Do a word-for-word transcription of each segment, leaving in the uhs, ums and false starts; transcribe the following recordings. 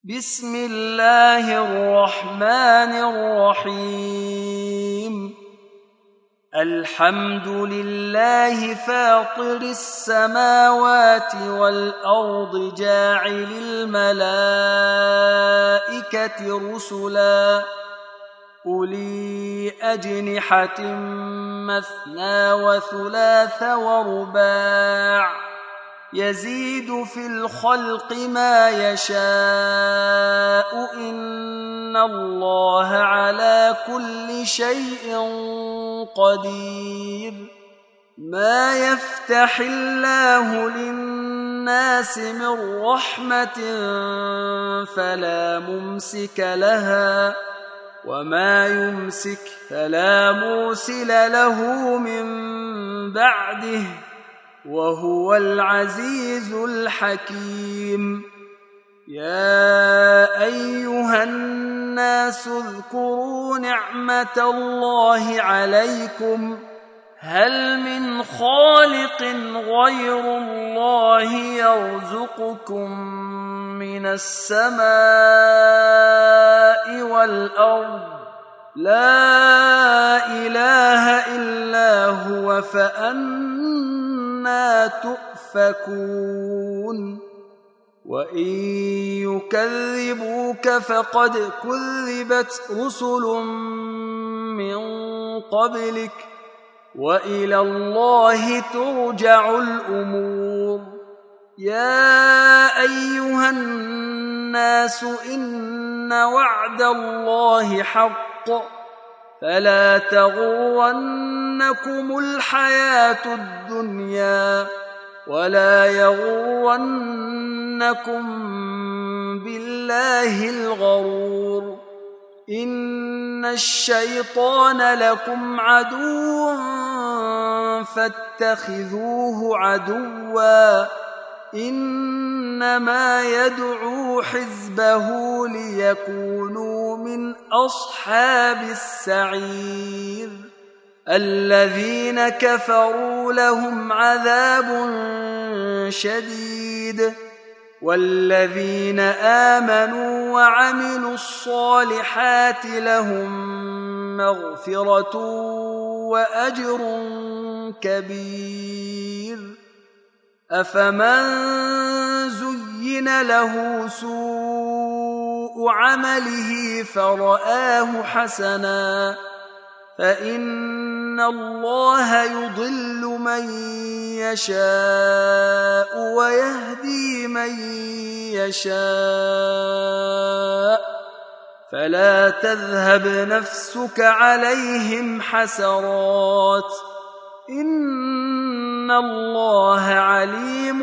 بسم الله الرحمن الرحيم الحمد لله فاطر السماوات والأرض جاعل الملائكة رسلا أولي أجنحة مثنى وثلاث ورباع يزيد في الخلق ما يشاء إن الله على كل شيء قدير ما يفتح الله للناس من رحمة فلا ممسك لها وما يمسك فلا مرسل له من بعده وهو العزيز الحكيم يا أيها الناس اذكروا نعمة الله عليكم هل من خالق غير الله يرزقكم من السماء والأرض لا إله إلا هو فأنى تؤفكون وإن يكذبوك فقد كذبت رسل من قبلك وإلى الله ترجع الأمور يا أيها الناس إن وعد الله حق فلا تغرنكم الحياة الدنيا ولا يغرنكم بالله الغرور إن الشيطان لكم عدو فاتخذوه عدوا إنما يدعو حزبه ليكونوا من أصحاب السعير الذين كفروا لهم عذاب شديد والذين آمنوا وعملوا الصالحات لهم مغفرة وأجر كبير أفمن زين له سوء عمله فرآه حسنا فإن الله يضل من يشاء ويهدي من يشاء فلا تذهب نفسك عليهم حسرات إن الله عليم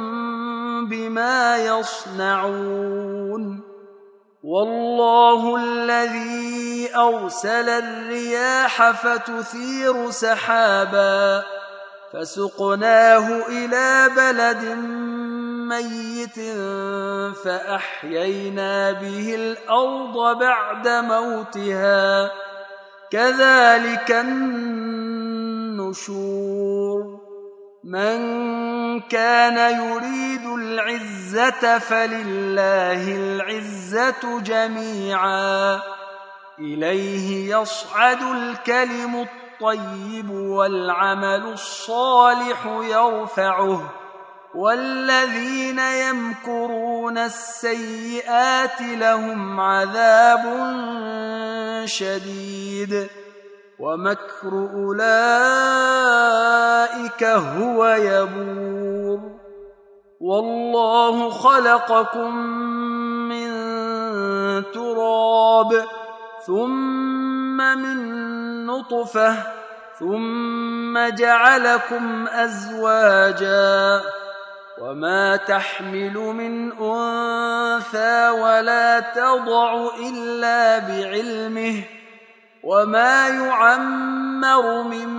بما يصنعون والله الذي أرسل الرياح فتثير سحابا فسقناه إلى بلد ميت فأحيينا به الأرض بعد موتها كذلك النشور من كان يريد العزة فلله العزة جميعا إليه يصعد الكلم الطيب والعمل الصالح يرفعه والذين يمكرون السيئات لهم عذاب شديد ومكر أولئك هو يبور والله خلقكم من تراب ثم من نطفة ثم جعلكم أزواجا وما تحمل من أنثى ولا تضع إلا بعلمه وما يعمر من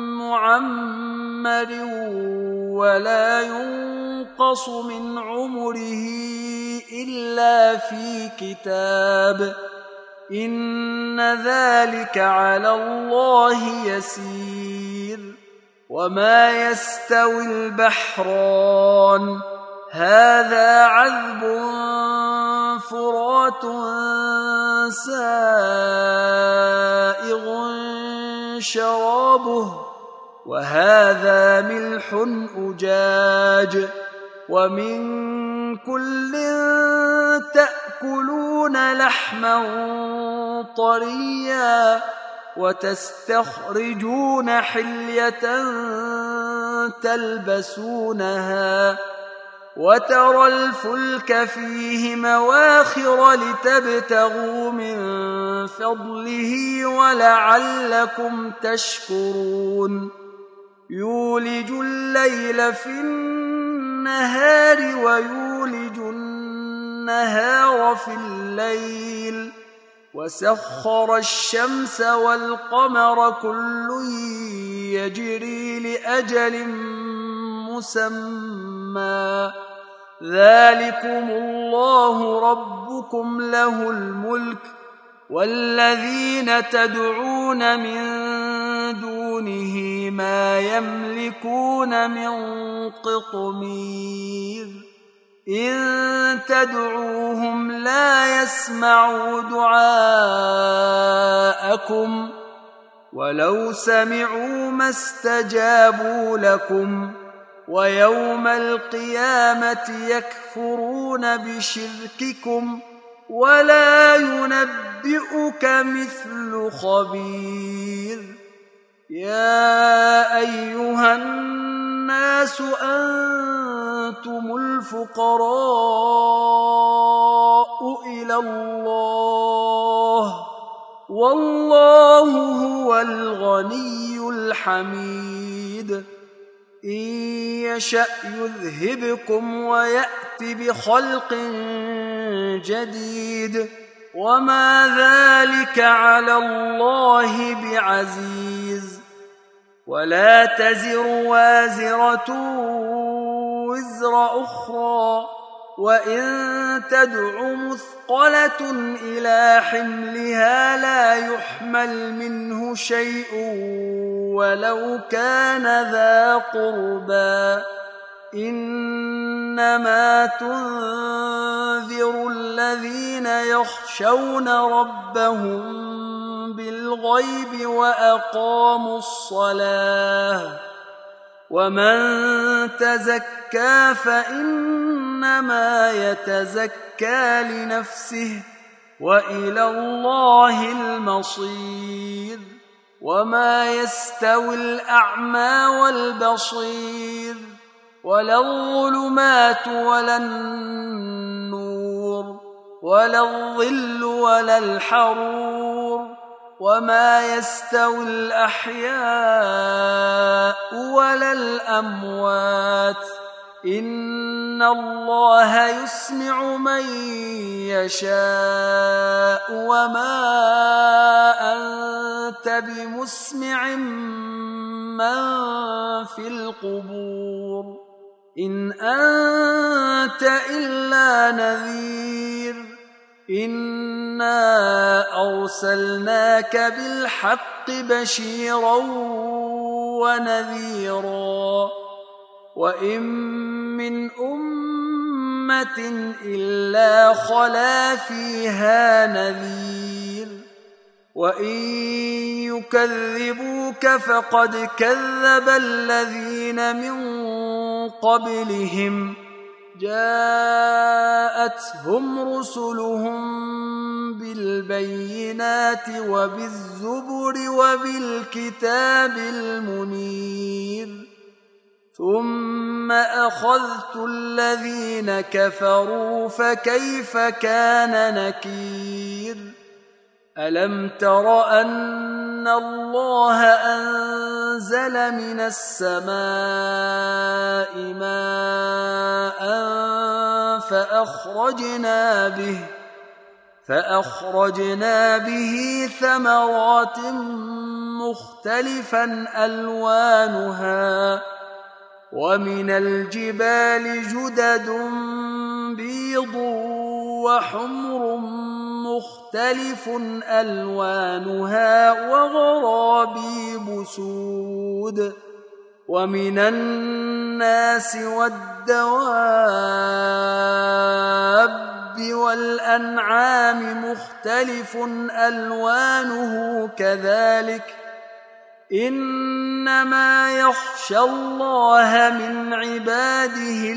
معمر ولا ينقص من عمره إلا في كتاب إن ذلك على الله يسير وما يستوي البحران هذا عذب فرات فرات سائغ شرابه وهذا ملح أجاج ومن كل تأكلون لحما طريا وتستخرجون حلية تلبسونها وترى الفلك فيه مواخر لتبتغوا من فضله ولعلكم تشكرون يولج الليل في النهار ويولج النهار في الليل وسخر الشمس والقمر كل يجري لأجل مسمى ذلكم الله ربكم له الملك والذين تدعون من دونه ما يملكون من قطمير إن تدعوهم لا يسمعوا دعاءكم ولو سمعوا ما استجابوا لكم ويوم القيامة يكفرون بشرككم ولا ينبئك مثل خبير يا أيها الناس أنتم الفقراء إلى الله والله هو الغني الحميد إن يشأ يذهبكم ويأت بخلق جديد وما ذلك على الله بعزيز ولا تزر وازرة وزر أخرى وإن تدع مثقلة إلى حملها لا يحمل منه شيء ولو كان ذا قربى إنما تنذر الذين يخشون ربهم بالغيب وأقاموا الصلاة ومن تزكى فإنما يتزكى لنفسه وإلى الله المصير وما يستوي الأعمى والبصير ولا الظلمات ولا النور ولا الظل ولا الحرور وما يستوي الأحياء ولا الأموات إن الله يسمع من يشاء وما أنت بمسمع من في القبور إن أنت إلا نذير إنا أرسلناك بالحق بشيرا ونذيرا وإن من أمة إلا خلا فيها نذير وإن يكذبوك فقد كذب الذين من قبلهم جاءتهم رسلهم بالبينات وبالزبر وبالكتاب المنير ثم أخذت الذين كفروا فكيف كان نكير ألم تر أن الله أنزل من السماء ماء فأخرجنا به فأخرجنا به ثمرات مختلفا ألوانها ومن الجبال جدد بيض وحمر مختلف ألوانها وغرابيب سود ومن الناس والدواب والأنعام مختلف ألوانه كذلك إنما يخشى الله من عباده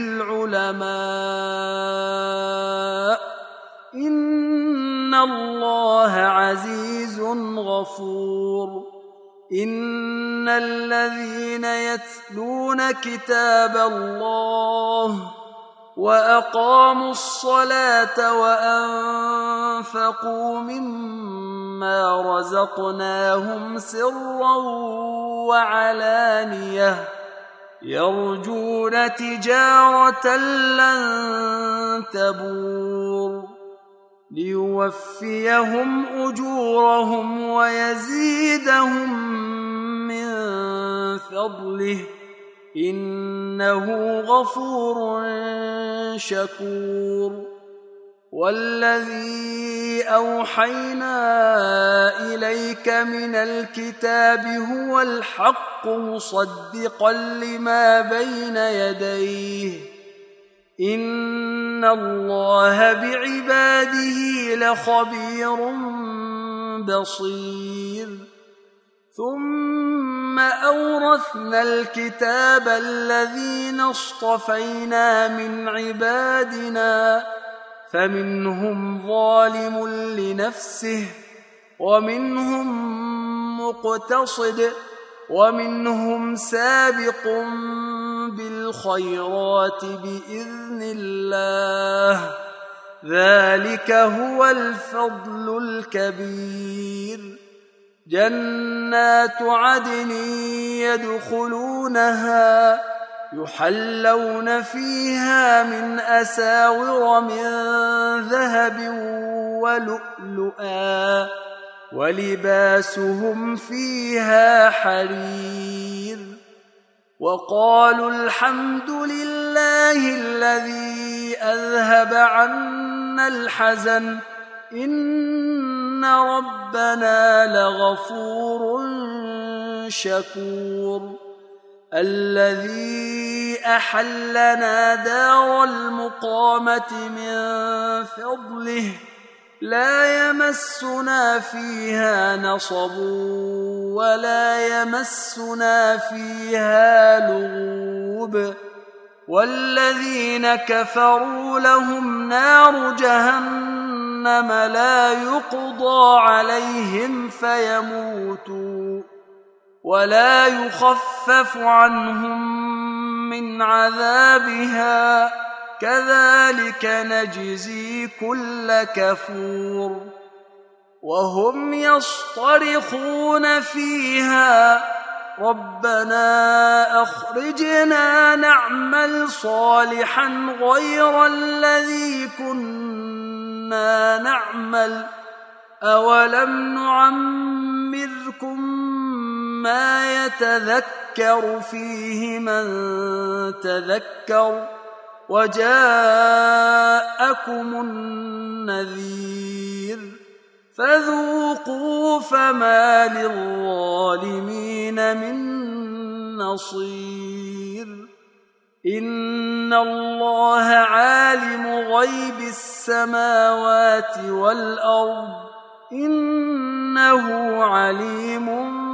العلماء إن الله عزيز غفور إن الذين يتلون كتاب الله وأقاموا الصلاة وأنفقوا مما رزقناهم سرا وعلانية يرجون تجارة لن تبور ليوفيهم أجورهم ويزيدهم من فضله إنه غفور شكور والذي أوحينا إليك من الكتاب هو الحق مصدقا لما بين يديه إن الله بعباده لخبير بصير ثم أورثنا الكتاب الذين اصطفينا من عبادنا فمنهم ظالم لنفسه ومنهم مقتصد ومنهم سابق بالخيرات بإذن الله ذلك هو الفضل الكبير جنات عدن يدخلونها يحلون فيها من أساور من ذهب ولؤلؤا ولباسهم فيها حرير وقالوا الحمد لله الذي أذهب عنا الحزن إن ربنا لغفور شكور الذي أحلنا دار المقامة من فضله لا يمسنا فيها نصب ولا يمسنا فيها لغوب والذين كفروا لهم نار جهنم لا يقضى عليهم فيموتوا ولا يخفف عنهم من عذابها كذلك نجزي كل كفور وهم يصطرخون فيها ربنا أخرجنا نعمل صالحا غير الذي كنا نعمل أولم نعمركم ما يتذكر فيه من تذكر وجاءكم النذير فذوقوا فما للظالمين من نصير إن الله عالم غيب السماوات والأرض إنه عليم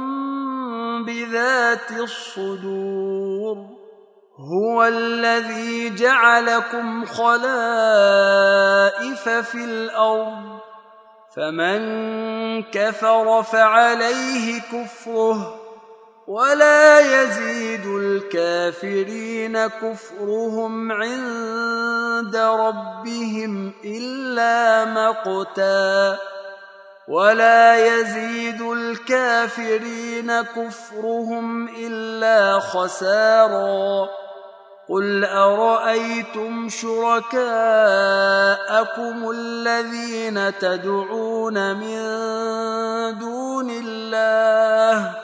بذات الصدور هو الذي جعلكم خلائف في الأرض فمن كفر فعليه كفره ولا يزيد الكافرين كفرهم عند ربهم إلا مقتا ولا يزيد الكافرين كفرهم إلا خسارا قل أرأيتم شركاءكم الذين تدعون من دون الله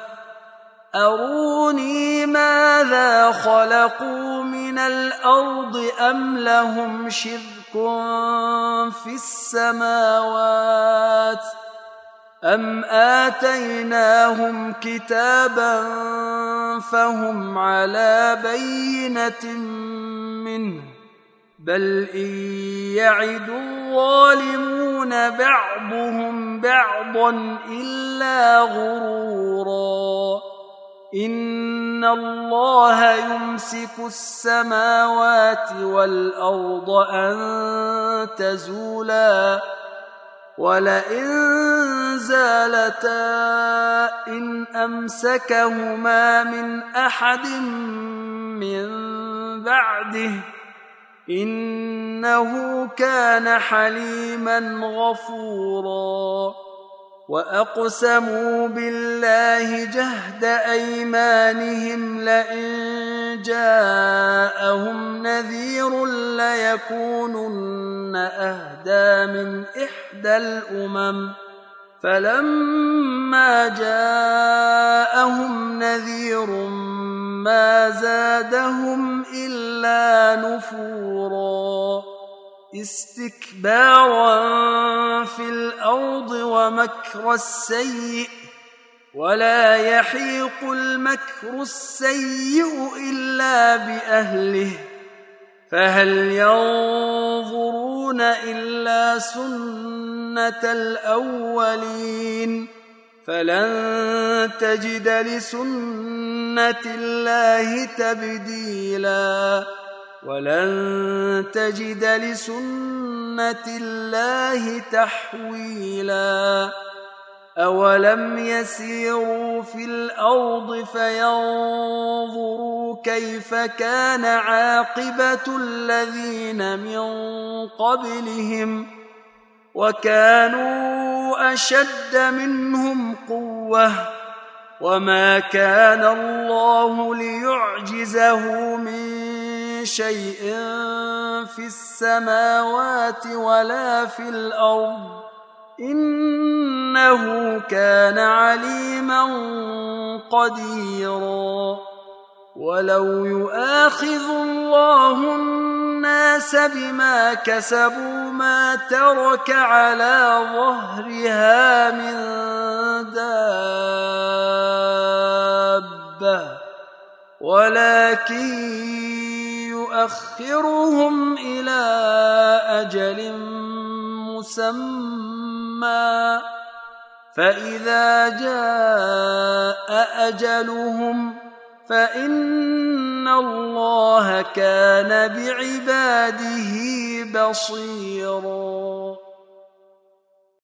أروني ماذا خلقوا من الأرض أم لهم شرك في السماوات أم آتيناهم كتابا فهم على بينة منه بل إن يعد الظالمون بعضهم بعضا إلا غرورا إن الله يمسك السماوات والأرض أن تزولا ولئن زالتا إن أمسكهما من أحد من بعده إنه كان حليما غفورا وأقسموا بالله جهد أيمانهم لئن جاءهم نذير ليكونن أهدى من إحدى الأمم فلما جاءهم نذير ما زادهم إلا نفورا استكبارا في الأرض ومكر السيء ولا يحيق المكر السيء إلا بأهله فهل ينظرون إلا سنة الأولين فلن تجد لسنة الله تبديلا ولن تجد لسنة الله تحويلا أولم يسيروا في الأرض فينظروا كيف كان عاقبة الذين من قبلهم وكانوا أشد منهم قوة وما كان الله ليعجزه من شيء في السماوات ولا في الأرض إنه كان عليما قديرا ولو يؤاخذ الله الناس بما كسبوا ما ترك على ظهرها من دابة ولكن يؤخرهم إلى أجل مسمى فإذا جاء أجلهم فإن الله كان بعباده بصيراً